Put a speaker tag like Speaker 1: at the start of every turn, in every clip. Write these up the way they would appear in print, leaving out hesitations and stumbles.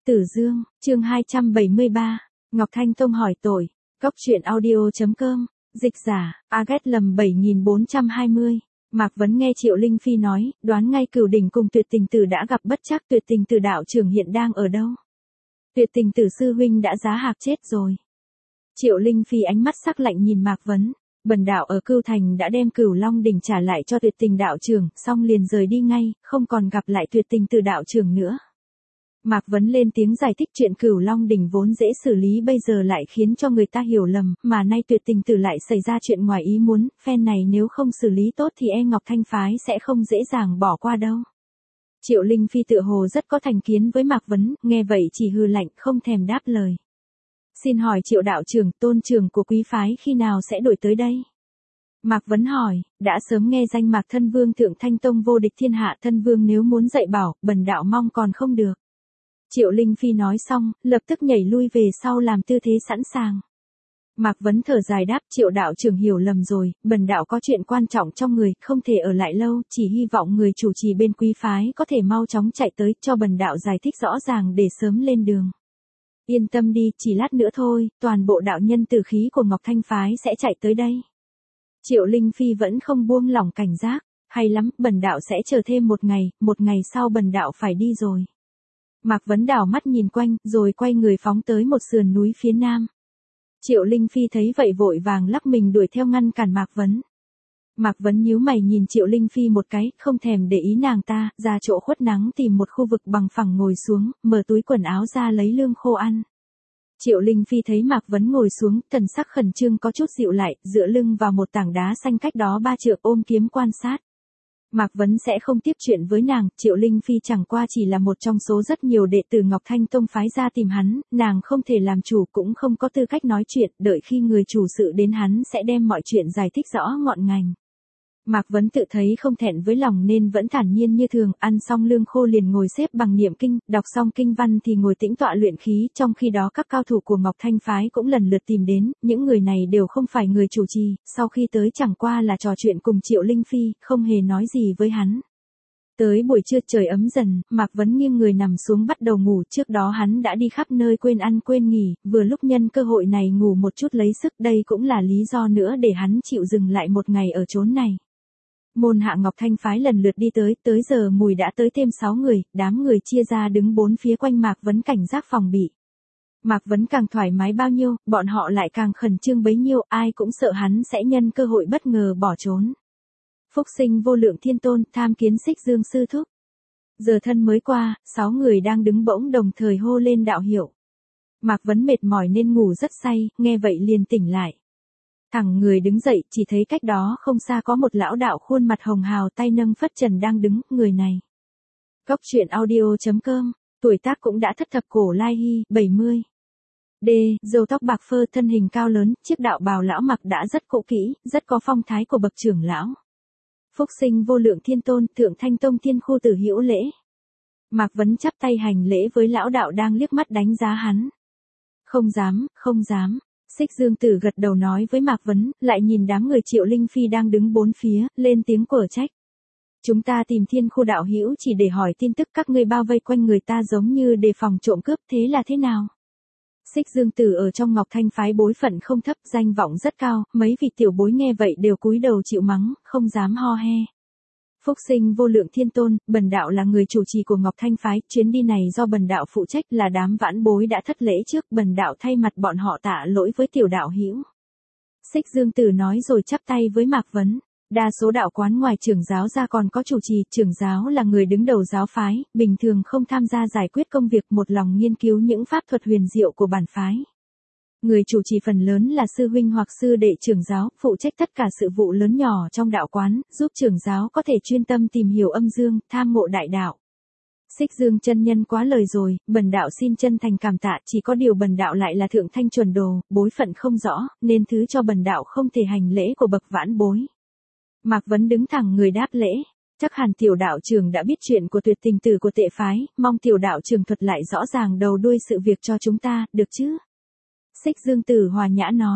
Speaker 1: Tử Dương, chương 273, Ngọc Thanh Tông hỏi tội, Cốc truyện audio.com, dịch giả, Agat lầm 7420. Mạc Vấn nghe Triệu Linh Phi nói, đoán ngay Cửu Đỉnh cùng Tuyệt Tình Tử đã gặp bất trắc. Tuyệt Tình Tử đạo trưởng hiện đang ở đâu? Tuyệt Tình Tử sư huynh đã giá hạc chết rồi. Triệu Linh Phi ánh mắt sắc lạnh nhìn Mạc Vấn. Bần đạo ở Cưu Thành đã đem Cửu Long đỉnh trả lại cho Tuyệt Tình đạo trưởng, xong liền rời đi ngay, không còn gặp lại Tuyệt Tình Tử đạo trưởng nữa. Mạc Vấn lên tiếng giải thích chuyện Cửu Long đỉnh vốn dễ xử lý bây giờ lại khiến cho người ta hiểu lầm, mà nay Tuyệt Tình Tử lại xảy ra chuyện ngoài ý muốn, phen này nếu không xử lý tốt thì Ngọc Thanh phái sẽ không dễ dàng bỏ qua đâu. Triệu Linh Phi tựa hồ rất có thành kiến với Mạc Vấn, nghe vậy chỉ hừ lạnh không thèm đáp lời. Xin hỏi Triệu đạo trưởng, tôn trưởng của quý phái khi nào sẽ đổi tới đây? Mạc Vấn hỏi, đã sớm nghe danh Mạc Thân Vương Thượng Thanh Tông vô địch thiên hạ, Thân Vương nếu muốn dạy bảo, bần đạo mong còn không được. Triệu Linh Phi nói xong, lập tức nhảy lui về sau làm tư thế sẵn sàng. Mạc Vấn thở dài đáp, Triệu đạo trưởng hiểu lầm rồi, bần đạo có chuyện quan trọng trong người, không thể ở lại lâu, chỉ hy vọng người chủ trì bên quý phái có thể mau chóng chạy tới, cho bần đạo giải thích rõ ràng để sớm lên đường. Yên tâm đi, chỉ lát nữa thôi, toàn bộ đạo nhân tử khí của Ngọc Thanh phái sẽ chạy tới đây. Triệu Linh Phi vẫn không buông lỏng cảnh giác, hay lắm, bần đạo sẽ chờ thêm một ngày sau bần đạo phải đi rồi. Mạc Vấn đảo mắt nhìn quanh, rồi quay người phóng tới một sườn núi phía nam. Triệu Linh Phi thấy vậy vội vàng lắc mình đuổi theo ngăn cản Mạc Vấn. Mạc Vấn nhíu mày nhìn Triệu Linh Phi một cái, không thèm để ý nàng ta, ra chỗ khuất nắng tìm một khu vực bằng phẳng ngồi xuống, mở túi quần áo ra lấy lương khô ăn. Triệu Linh Phi thấy Mạc Vấn ngồi xuống, thần sắc khẩn trương có chút dịu lại, dựa lưng vào một tảng đá xanh cách đó 3 trượng ôm kiếm quan sát. Mạc Vấn sẽ không tiếp chuyện với nàng, Triệu Linh Phi chẳng qua chỉ là một trong số rất nhiều đệ tử Ngọc Thanh Tông phái ra tìm hắn, nàng không thể làm chủ cũng không có tư cách nói chuyện, đợi khi người chủ sự đến hắn sẽ đem mọi chuyện giải thích rõ ngọn ngành. Mạc Vấn tự thấy không thẹn với lòng nên vẫn thản nhiên như thường, ăn xong lương khô liền ngồi xếp bằng niệm kinh, đọc xong kinh văn thì ngồi tĩnh tọa luyện khí, trong khi đó các cao thủ của Ngọc Thanh phái cũng lần lượt tìm đến, những người này đều không phải người chủ trì, sau khi tới chẳng qua là trò chuyện cùng Triệu Linh Phi, không hề nói gì với hắn. Tới buổi trưa trời ấm dần, Mạc Vấn nghiêng người nằm xuống bắt đầu ngủ, trước đó hắn đã đi khắp nơi quên ăn quên nghỉ, vừa lúc nhân cơ hội này ngủ một chút lấy sức, đây cũng là lý do nữa để hắn chịu dừng lại một ngày ở chốn này. Môn hạ Ngọc Thanh phái lần lượt đi tới giờ mùi đã tới thêm 6 người, đám người chia ra đứng bốn phía quanh Mạc Vấn cảnh giác phòng bị. Mạc Vấn càng thoải mái bao nhiêu, bọn họ lại càng khẩn trương bấy nhiêu, ai cũng sợ hắn sẽ nhân cơ hội bất ngờ bỏ trốn. Phúc sinh vô lượng thiên tôn, tham kiến Xích Dương sư thúc. Giờ thân mới qua, 6 người đang đứng bỗng đồng thời hô lên đạo hiệu. Mạc Vấn mệt mỏi nên ngủ rất say, nghe vậy liền tỉnh lại. Thẳng người đứng dậy, chỉ thấy cách đó không xa có một lão đạo khuôn mặt hồng hào tay nâng phất trần đang đứng, người này. Cốc truyện audio.com, tuổi tác cũng đã thất thập cổ lai hy, 70. D, râu tóc bạc phơ thân hình cao lớn, chiếc đạo bào lão mặc đã rất cũ kỹ, rất có phong thái của bậc trưởng lão. Phúc sinh vô lượng thiên tôn, Thượng Thanh Tông thiên khu tử hữu lễ. Mạc Vấn chắp tay hành lễ với lão đạo đang liếc mắt đánh giá hắn. Không dám. Xích Dương Tử gật đầu nói với Mạc Vấn, lại nhìn đám người Triệu Linh Phi đang đứng bốn phía, lên tiếng quở trách. Chúng ta tìm thiên khu đạo hữu chỉ để hỏi tin tức, các ngươi bao vây quanh người ta giống như đề phòng trộm cướp, thế là thế nào? Xích Dương Tử ở trong Ngọc Thanh phái bối phận không thấp, danh vọng rất cao, mấy vị tiểu bối nghe vậy đều cúi đầu chịu mắng, không dám ho he. Phúc sinh vô lượng thiên tôn, bần đạo là người chủ trì của Ngọc Thanh phái, chuyến đi này do bần đạo phụ trách, là đám vãn bối đã thất lễ trước, bần đạo thay mặt bọn họ tạ lỗi với tiểu đạo hữu. Xích Dương Tử nói rồi chắp tay với Mạc Vấn. Đa số đạo quán ngoài trưởng giáo ra còn có chủ trì, trưởng giáo là người đứng đầu giáo phái, bình thường không tham gia giải quyết công việc, một lòng nghiên cứu những pháp thuật huyền diệu của bản phái. Người chủ trì phần lớn là sư huynh hoặc sư đệ trưởng giáo, phụ trách tất cả sự vụ lớn nhỏ trong đạo quán, giúp trưởng giáo có thể chuyên tâm tìm hiểu âm dương, tham ngộ đại đạo. Xích Dương chân nhân quá lời rồi, bần đạo xin chân thành cảm tạ, chỉ có điều bần đạo lại là thượng thanh chuẩn đồ, bối phận không rõ, nên thứ cho bần đạo không thể hành lễ của bậc vãn bối. Mạc Vấn đứng thẳng người đáp lễ. Chắc hẳn tiểu đạo trưởng đã biết chuyện của Tuyệt Tình Tử của Tệ phái, mong tiểu đạo trưởng thuật lại rõ ràng đầu đuôi sự việc cho chúng ta, được chứ? Xích Dương Tử hòa nhã nói.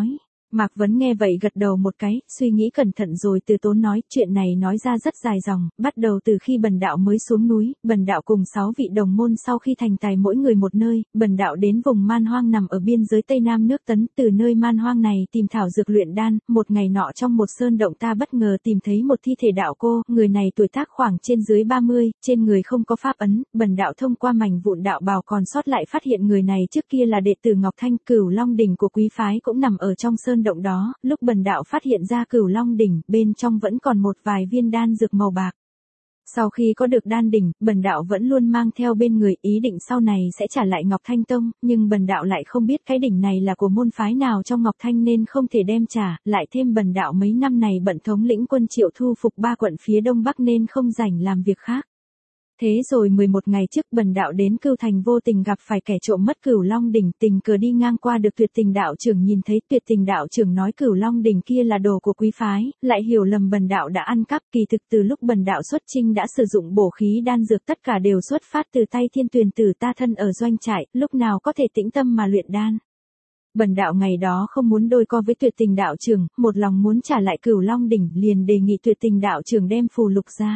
Speaker 1: Mạc Vấn nghe vậy gật đầu một cái, suy nghĩ cẩn thận rồi từ tốn nói, chuyện này nói ra rất dài dòng, bắt đầu từ khi bần đạo mới xuống núi, bần đạo cùng 6 vị đồng môn sau khi thành tài mỗi người một nơi, bần đạo đến vùng man hoang nằm ở biên giới Tây Nam nước Tấn, từ nơi man hoang này tìm thảo dược luyện đan, một ngày nọ trong một sơn động ta bất ngờ tìm thấy một thi thể đạo cô, người này tuổi tác khoảng trên dưới 30, trên người không có pháp ấn, bần đạo thông qua mảnh vụn đạo bào còn sót lại phát hiện người này trước kia là đệ tử Ngọc Thanh, Cửu Long đỉnh của quý phái cũng nằm ở trong sơn động đó, lúc bần đạo phát hiện ra Cửu Long đỉnh, bên trong vẫn còn một vài viên đan dược màu bạc. Sau khi có được đan đỉnh, bần đạo vẫn luôn mang theo bên người, ý định sau này sẽ trả lại Ngọc Thanh Tông, nhưng bần đạo lại không biết cái đỉnh này là của môn phái nào trong Ngọc Thanh nên không thể đem trả, lại thêm bần đạo mấy năm này bận thống lĩnh quân Triệu thu phục 3 quận phía Đông Bắc nên không rảnh làm việc khác. Thế rồi 11 ngày trước bần đạo đến Cưu Thành vô tình gặp phải kẻ trộm mất Cửu Long đỉnh, tình cờ đi ngang qua được Tuyệt Tình đạo trưởng nhìn thấy, Tuyệt Tình đạo trưởng nói Cửu Long đỉnh kia là đồ của quý phái, lại hiểu lầm bần đạo đã ăn cắp, kỳ thực từ lúc bần đạo xuất chinh đã sử dụng bổ khí đan dược tất cả đều xuất phát từ tay Thiên Tuyền tử ta thân ở doanh trại, lúc nào có thể tĩnh tâm mà luyện đan. Bần đạo ngày đó không muốn đôi co với Tuyệt Tình đạo trưởng, một lòng muốn trả lại Cửu Long đỉnh, liền đề nghị Tuyệt Tình đạo trưởng đem phù lục ra.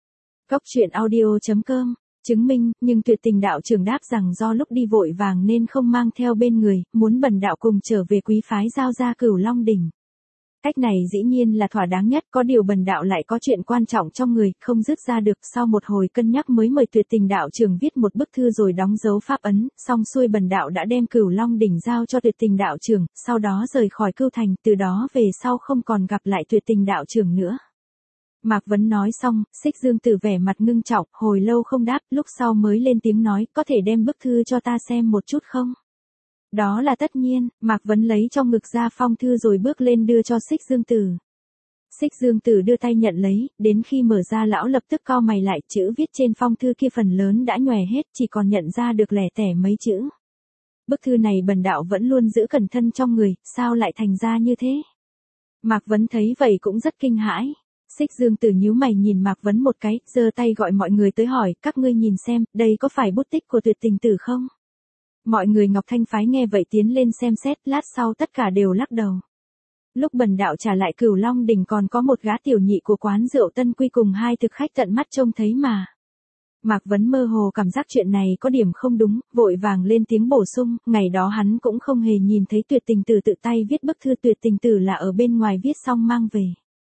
Speaker 1: Góc truyện audio.com chứng minh, nhưng Tuyệt Tình đạo trưởng đáp rằng do lúc đi vội vàng nên không mang theo bên người, muốn bần đạo cùng trở về quý phái giao ra Cửu Long đỉnh. Cách này dĩ nhiên là thỏa đáng nhất, có điều bần đạo lại có chuyện quan trọng trong người, không dứt ra được, sau một hồi cân nhắc mới mời Tuyệt Tình đạo trưởng viết một bức thư rồi đóng dấu pháp ấn, xong xuôi bần đạo đã đem Cửu Long đỉnh giao cho Tuyệt Tình đạo trưởng, sau đó rời khỏi Cưu Thành, từ đó về sau không còn gặp lại Tuyệt Tình đạo trưởng nữa. Mạc Vấn nói xong, Xích Dương Tử vẻ mặt ngưng trọng, hồi lâu không đáp, lúc sau mới lên tiếng nói, có thể đem bức thư cho ta xem một chút không? Đó là tất nhiên, Mạc Vấn lấy trong ngực ra phong thư rồi bước lên đưa cho Xích Dương Tử. Xích Dương Tử đưa tay nhận lấy, đến khi mở ra lão lập tức cau mày lại, chữ viết trên phong thư kia phần lớn đã nhòe hết, chỉ còn nhận ra được lẻ tẻ mấy chữ. Bức thư này bần đạo vẫn luôn giữ cẩn thân trong người, sao lại thành ra như thế? Mạc Vấn thấy vậy cũng rất kinh hãi. Xích Dương Tử nhíu mày nhìn Mạc Vấn một cái, giơ tay gọi mọi người tới hỏi, các ngươi nhìn xem, đây có phải bút tích của Tuyệt Tình tử không? Mọi người Ngọc Thanh phái nghe vậy tiến lên xem xét, lát sau tất cả đều lắc đầu. Lúc bần đạo trả lại Cửu Long đỉnh còn có một gã tiểu nhị của quán rượu Tân Quy cùng 2 thực khách tận mắt trông thấy mà. Mạc Vấn mơ hồ cảm giác chuyện này có điểm không đúng, vội vàng lên tiếng bổ sung, ngày đó hắn cũng không hề nhìn thấy Tuyệt Tình tử tự tay viết bức thư, Tuyệt Tình tử là ở bên ngoài viết xong mang về.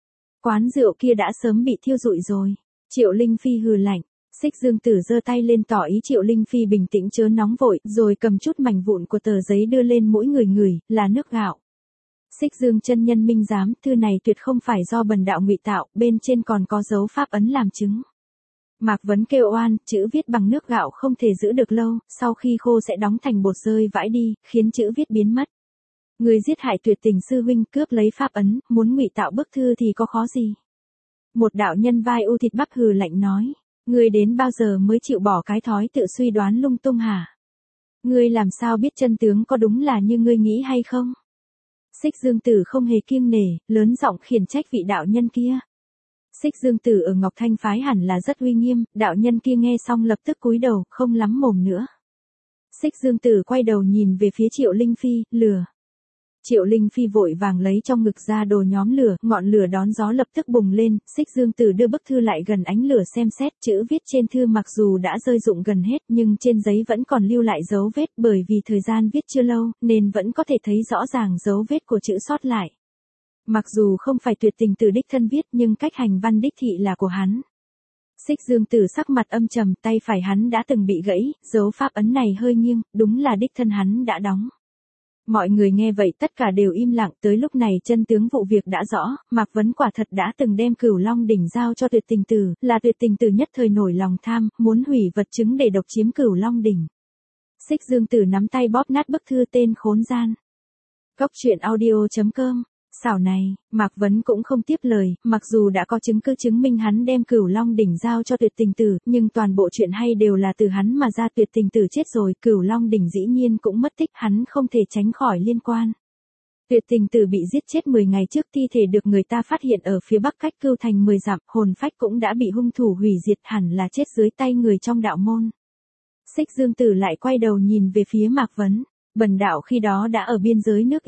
Speaker 1: Quán rượu kia đã sớm bị thiêu rụi rồi. Triệu Linh Phi hừ lạnh. Xích Dương Tử giơ tay lên tỏ ý Triệu Linh Phi bình tĩnh chớ nóng vội, rồi cầm chút mảnh vụn của tờ giấy đưa lên mỗi người ngửi, là nước gạo. Xích Dương chân nhân minh giám, thư này tuyệt không phải do bần đạo ngụy tạo, bên trên còn có dấu pháp ấn làm chứng. Mạc Vấn kêu oan, chữ viết bằng nước gạo không thể giữ được lâu, sau khi khô sẽ đóng thành bột rơi vãi đi, khiến chữ viết biến mất. Người giết hại Tuyệt Tình sư huynh, cướp lấy pháp ấn, muốn ngụy tạo bức thư thì có khó gì? Một đạo nhân vai u thịt bắp hừ lạnh nói, ngươi đến bao giờ mới chịu bỏ cái thói tự suy đoán lung tung hả? Ngươi làm sao biết chân tướng có đúng là như ngươi nghĩ hay không? Xích Dương Tử không hề kiêng nể, lớn giọng khiển trách vị đạo nhân kia. Xích Dương Tử ở Ngọc Thanh phái hẳn là rất uy nghiêm, đạo nhân kia nghe xong lập tức cúi đầu, không lắm mồm nữa. Xích Dương Tử quay đầu nhìn về phía Triệu Linh Phi, lừa. Triệu Linh Phi vội vàng lấy trong ngực ra đồ nhóm lửa, ngọn lửa đón gió lập tức bùng lên, Xích Dương Tử đưa bức thư lại gần ánh lửa xem xét, chữ viết trên thư mặc dù đã rơi rụng gần hết nhưng trên giấy vẫn còn lưu lại dấu vết, bởi vì thời gian viết chưa lâu, nên vẫn có thể thấy rõ ràng dấu vết của chữ sót lại. Mặc dù không phải Tuyệt Tình tử đích thân viết nhưng cách hành văn đích thị là của hắn. Xích Dương Tử sắc mặt âm trầm, tay phải hắn đã từng bị gãy, dấu pháp ấn này hơi nghiêng, đúng là đích thân hắn đã đóng. Mọi người nghe vậy tất cả đều im lặng, tới lúc này chân tướng vụ việc đã rõ, Mạc Vấn quả thật đã từng đem Cửu Long đỉnh giao cho Tuyệt Tình tử, là Tuyệt Tình tử nhất thời nổi lòng tham, muốn hủy vật chứng để độc chiếm Cửu Long đỉnh. Xích Dương Tử nắm tay bóp nát bức thư tên khốn gian. Góc truyện audio.com Xảo này, Mạc Vấn cũng không tiếp lời, mặc dù đã có chứng cứ chứng minh hắn đem Cửu Long đỉnh giao cho Tuyệt Tình tử, nhưng toàn bộ chuyện hay đều là từ hắn mà ra. Tuyệt Tình tử chết rồi, Cửu Long đỉnh dĩ nhiên cũng mất tích, hắn không thể tránh khỏi liên quan. Tuyệt Tình tử bị giết chết 10 ngày trước, thi thể được người ta phát hiện ở phía bắc cách Cưu Thành 10 dặm, hồn phách cũng đã bị hung thủ hủy diệt, hẳn là chết dưới tay người trong đạo môn. Xích Dương Tử lại quay đầu nhìn về phía Mạc Vấn, bần đạo khi đó đã ở biên giới nước Yên.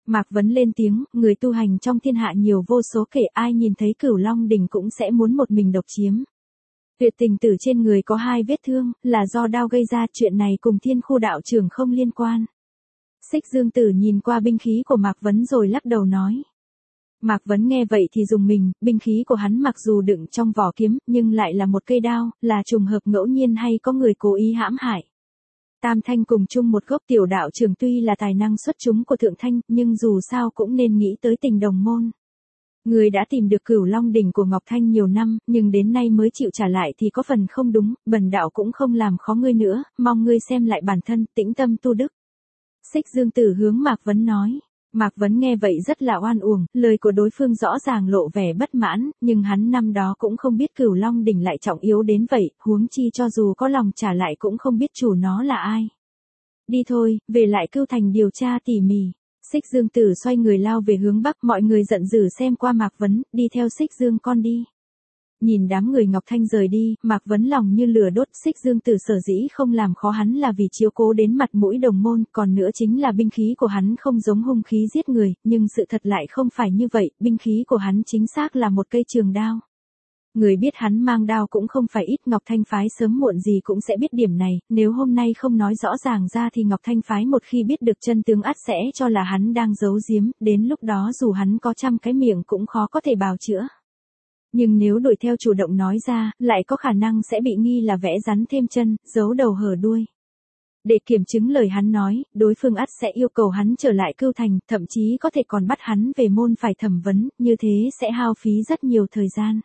Speaker 1: Mạc Vấn lên tiếng, người tu hành trong thiên hạ nhiều vô số kể, ai nhìn thấy Cửu Long đỉnh cũng sẽ muốn một mình độc chiếm. Tuyệt tình tử trên người có 2 vết thương, là do đao gây ra, chuyện này cùng Thiên Khu đạo trưởng không liên quan. Xích Dương Tử nhìn qua binh khí của Mạc Vấn rồi lắc đầu nói. Mạc Vấn nghe vậy thì dùng mình, binh khí của hắn mặc dù đựng trong vỏ kiếm, nhưng lại là một cây đao, là trùng hợp ngẫu nhiên hay có người cố ý hãm hại. Tam Thanh cùng chung một gốc, tiểu đạo trưởng tuy là tài năng xuất chúng của Thượng Thanh, nhưng dù sao cũng nên nghĩ tới tình đồng môn. Người đã tìm được Cửu Long đỉnh của Ngọc Thanh nhiều năm, nhưng đến nay mới chịu trả lại thì có phần không đúng, bần đạo cũng không làm khó ngươi nữa, mong ngươi xem lại bản thân, tĩnh tâm tu đức. Xích Dương Tử hướng Mạc Vấn nói. Mạc Vấn nghe vậy rất là oan uổng, lời của đối phương rõ ràng lộ vẻ bất mãn, nhưng hắn năm đó cũng không biết Cửu Long đỉnh lại trọng yếu đến vậy, huống chi cho dù có lòng trả lại cũng không biết chủ nó là ai. Đi thôi, về lại Cưu Thành điều tra tỉ mỉ. Xích Dương Tử xoay người lao về hướng bắc, mọi người giận dữ xem qua Mạc Vấn, đi theo Xích Dương con đi. Nhìn đám người Ngọc Thanh rời đi, Mạc Vấn lòng như lửa đốt. Xích Dương Tử sở dĩ không làm khó hắn là vì chiếu cố đến mặt mũi đồng môn, còn nữa chính là binh khí của hắn không giống hung khí giết người, nhưng sự thật lại không phải như vậy, binh khí của hắn chính xác là một cây trường đao. Người biết hắn mang đao cũng không phải ít, Ngọc Thanh phái sớm muộn gì cũng sẽ biết điểm này, nếu hôm nay không nói rõ ràng ra thì Ngọc Thanh phái một khi biết được chân tướng ắt sẽ cho là hắn đang giấu giếm, đến lúc đó dù hắn có 100 cái miệng cũng khó có thể bào chữa. Nhưng nếu đuổi theo chủ động nói ra, lại có khả năng sẽ bị nghi là vẽ rắn thêm chân, giấu đầu hở đuôi. Để kiểm chứng lời hắn nói, đối phương ắt sẽ yêu cầu hắn trở lại Cưu Thành, thậm chí có thể còn bắt hắn về môn phải thẩm vấn, như thế sẽ hao phí rất nhiều thời gian.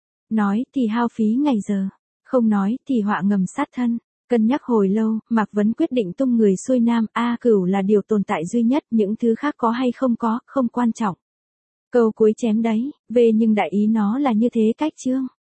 Speaker 1: Nói thì hao phí ngày giờ, không nói thì họa ngầm sát thân. Cân nhắc hồi lâu, Mạc Vấn quyết định tung người xuôi nam, Cửu là điều tồn tại duy nhất, những thứ khác có hay không có, không quan trọng. Câu cuối chém đấy, về nhưng đại ý nó là như thế cách chương.